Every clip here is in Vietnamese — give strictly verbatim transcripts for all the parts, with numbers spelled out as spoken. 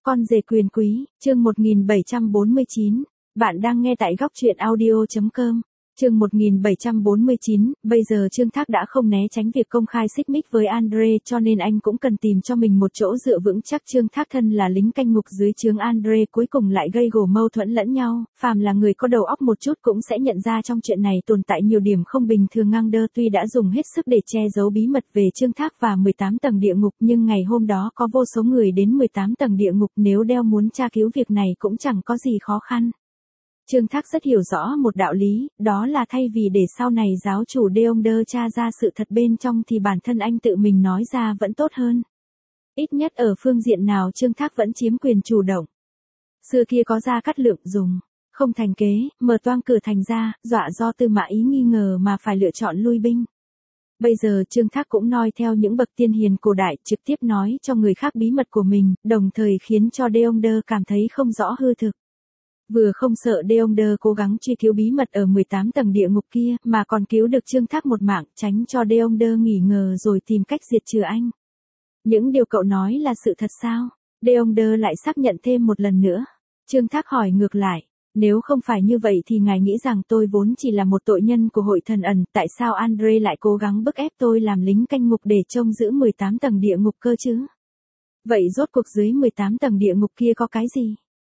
Con rể quyền quý, chương một nghìn bảy trăm bốn mươi chín. Bạn đang nghe tại góc truyện audio chấm com. Chương một nghìn bảy trăm bốn mươi chín, bây giờ Trương Thác đã không né tránh việc công khai xích mích với Andre, cho nên anh cũng cần tìm cho mình một chỗ dựa vững chắc. Trương Thác thân là lính canh ngục dưới trướng Andre, cuối cùng lại gây gổ mâu thuẫn lẫn nhau, phàm là người có đầu óc một chút cũng sẽ nhận ra trong chuyện này tồn tại nhiều điểm không bình thường. Ngang Đơ tuy đã dùng hết sức để che giấu bí mật về Trương Thác và mười tám tầng địa ngục, nhưng ngày hôm đó có vô số người đến mười tám tầng địa ngục, nếu đeo muốn tra cứu việc này cũng chẳng có gì khó khăn. Trương Thác rất hiểu rõ một đạo lý, đó là thay vì để sau này giáo chủ Deongder tra ra sự thật bên trong thì bản thân anh tự mình nói ra vẫn tốt hơn. Ít nhất ở phương diện nào Trương Thác vẫn chiếm quyền chủ động. Xưa kia có Gia Cát Lượng dùng không thành kế, mở toang cửa thành ra, dọa do Tư Mã Ý nghi ngờ mà phải lựa chọn lui binh. Bây giờ Trương Thác cũng noi theo những bậc tiên hiền cổ đại, trực tiếp nói cho người khác bí mật của mình, đồng thời khiến cho Deongder cảm thấy không rõ hư thực. Vừa không sợ Deongder cố gắng truy cứu bí mật ở mười tám tầng địa ngục kia, mà còn cứu được Trương Thác một mạng, tránh cho Deongder nghỉ ngờ rồi tìm cách diệt trừ anh. Những điều cậu nói là sự thật sao? Deongder lại xác nhận thêm một lần nữa. Trương Thác hỏi ngược lại, nếu không phải như vậy thì ngài nghĩ rằng tôi vốn chỉ là một tội nhân của hội thần ẩn, tại sao Andre lại cố gắng bức ép tôi làm lính canh ngục để trông giữ mười tám tầng địa ngục cơ chứ? Vậy rốt cuộc dưới mười tám tầng địa ngục kia có cái gì?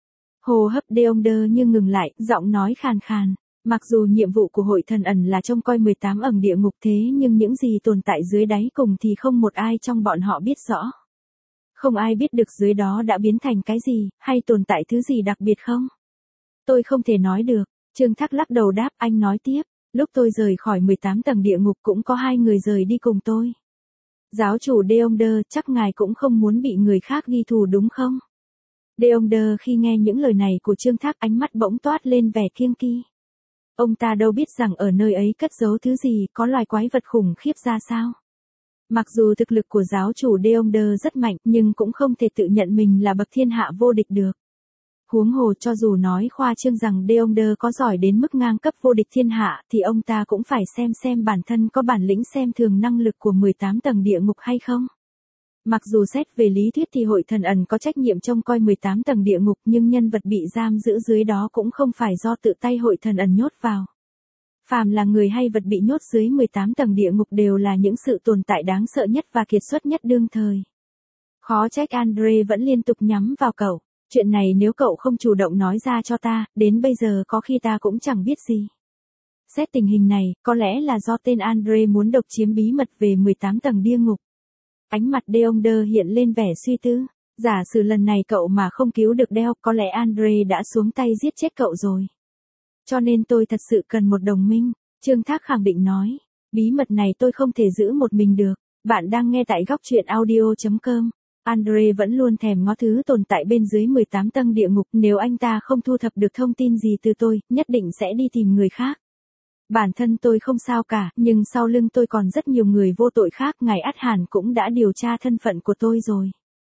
Hô hấp Deongder như ngừng lại, giọng nói khàn khàn. Mặc dù nhiệm vụ của hội thần ẩn là trông coi mười tám ầng địa ngục, thế nhưng những gì tồn tại dưới đáy cùng thì không một ai trong bọn họ biết rõ. Không ai biết được dưới đó đã biến thành cái gì, hay tồn tại thứ gì đặc biệt không? Tôi không thể nói được. Trương Thác lắc đầu đáp. Anh nói tiếp, lúc tôi rời khỏi mười tám tầng địa ngục cũng có hai người rời đi cùng tôi. Giáo chủ Deongder, chắc ngài cũng không muốn bị người khác ghi thù đúng không? Deongder khi nghe những lời này của Trương Thác, ánh mắt bỗng toát lên vẻ kiêng kỵ. Ông ta đâu biết rằng ở nơi ấy cất giấu thứ gì, có loài quái vật khủng khiếp ra sao. Mặc dù thực lực của giáo chủ Deongder rất mạnh, nhưng cũng không thể tự nhận mình là bậc thiên hạ vô địch được. Huống hồ cho dù nói khoa trương rằng Deongder có giỏi đến mức ngang cấp vô địch thiên hạ, thì ông ta cũng phải xem xem bản thân có bản lĩnh xem thường năng lực của mười tám tầng địa ngục hay không. Mặc dù xét về lý thuyết thì hội thần ẩn có trách nhiệm trông coi mười tám tầng địa ngục, nhưng nhân vật bị giam giữ dưới đó cũng không phải do tự tay hội thần ẩn nhốt vào. Phàm là người hay vật bị nhốt dưới mười tám tầng địa ngục đều là những sự tồn tại đáng sợ nhất và kiệt xuất nhất đương thời. Khó trách Andre vẫn liên tục nhắm vào cậu. Chuyện này nếu cậu không chủ động nói ra cho ta, đến bây giờ có khi ta cũng chẳng biết gì. Xét tình hình này, có lẽ là do tên Andre muốn độc chiếm bí mật về mười tám tầng địa ngục. Ánh mặt Deongder hiện lên vẻ suy tư. Giả sử lần này cậu mà không cứu được Deo, có lẽ Andre đã xuống tay giết chết cậu rồi. Cho nên tôi thật sự cần một đồng minh. Trương Thác khẳng định nói. Bí mật này tôi không thể giữ một mình được. Bạn đang nghe tại góc truyện audio chấm com. Andre vẫn luôn thèm ngó thứ tồn tại bên dưới mười tám tầng địa ngục. Nếu anh ta không thu thập được thông tin gì từ tôi, nhất định sẽ đi tìm người khác. Bản thân tôi không sao cả, nhưng sau lưng tôi còn rất nhiều người vô tội khác. Ngài Át Hàn cũng đã điều tra thân phận của tôi rồi.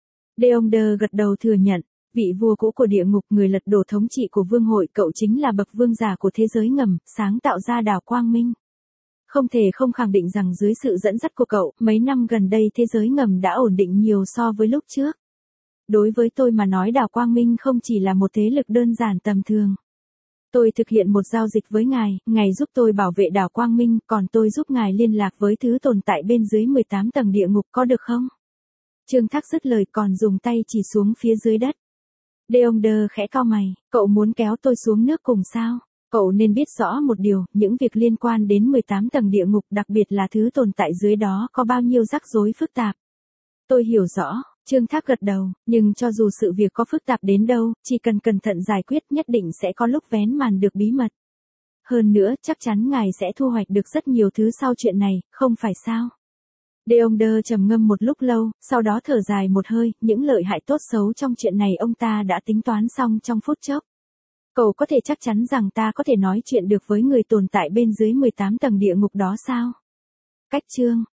Deongder gật đầu thừa nhận. Vị vua cũ của địa ngục, người lật đổ thống trị của vương hội, cậu chính là bậc vương giả của thế giới ngầm, sáng tạo ra đảo Quang Minh. Không thể không khẳng định rằng dưới sự dẫn dắt của cậu, mấy năm gần đây thế giới ngầm đã ổn định nhiều so với lúc trước. Đối với tôi mà nói, đảo Quang Minh không chỉ là một thế lực đơn giản tầm thường. Tôi thực hiện một giao dịch với ngài, ngài giúp tôi bảo vệ đảo Quang Minh, còn tôi giúp ngài liên lạc với thứ tồn tại bên dưới mười tám tầng địa ngục, có được không? Trương Thác dứt lời còn dùng tay chỉ xuống phía dưới đất. Deongder khẽ cau mày, cậu muốn kéo tôi xuống nước cùng sao? Cậu nên biết rõ một điều, những việc liên quan đến mười tám tầng địa ngục, đặc biệt là thứ tồn tại dưới đó, có bao nhiêu rắc rối phức tạp. Tôi hiểu rõ. Trương Thác gật đầu, nhưng cho dù sự việc có phức tạp đến đâu, chỉ cần cẩn thận giải quyết nhất định sẽ có lúc vén màn được bí mật. Hơn nữa, chắc chắn ngài sẽ thu hoạch được rất nhiều thứ sau chuyện này, không phải sao? Deongder trầm ngâm một lúc lâu, sau đó thở dài một hơi, những lợi hại tốt xấu trong chuyện này ông ta đã tính toán xong trong phút chốc. Cậu có thể chắc chắn rằng ta có thể nói chuyện được với người tồn tại bên dưới mười tám tầng địa ngục đó sao? Cách chương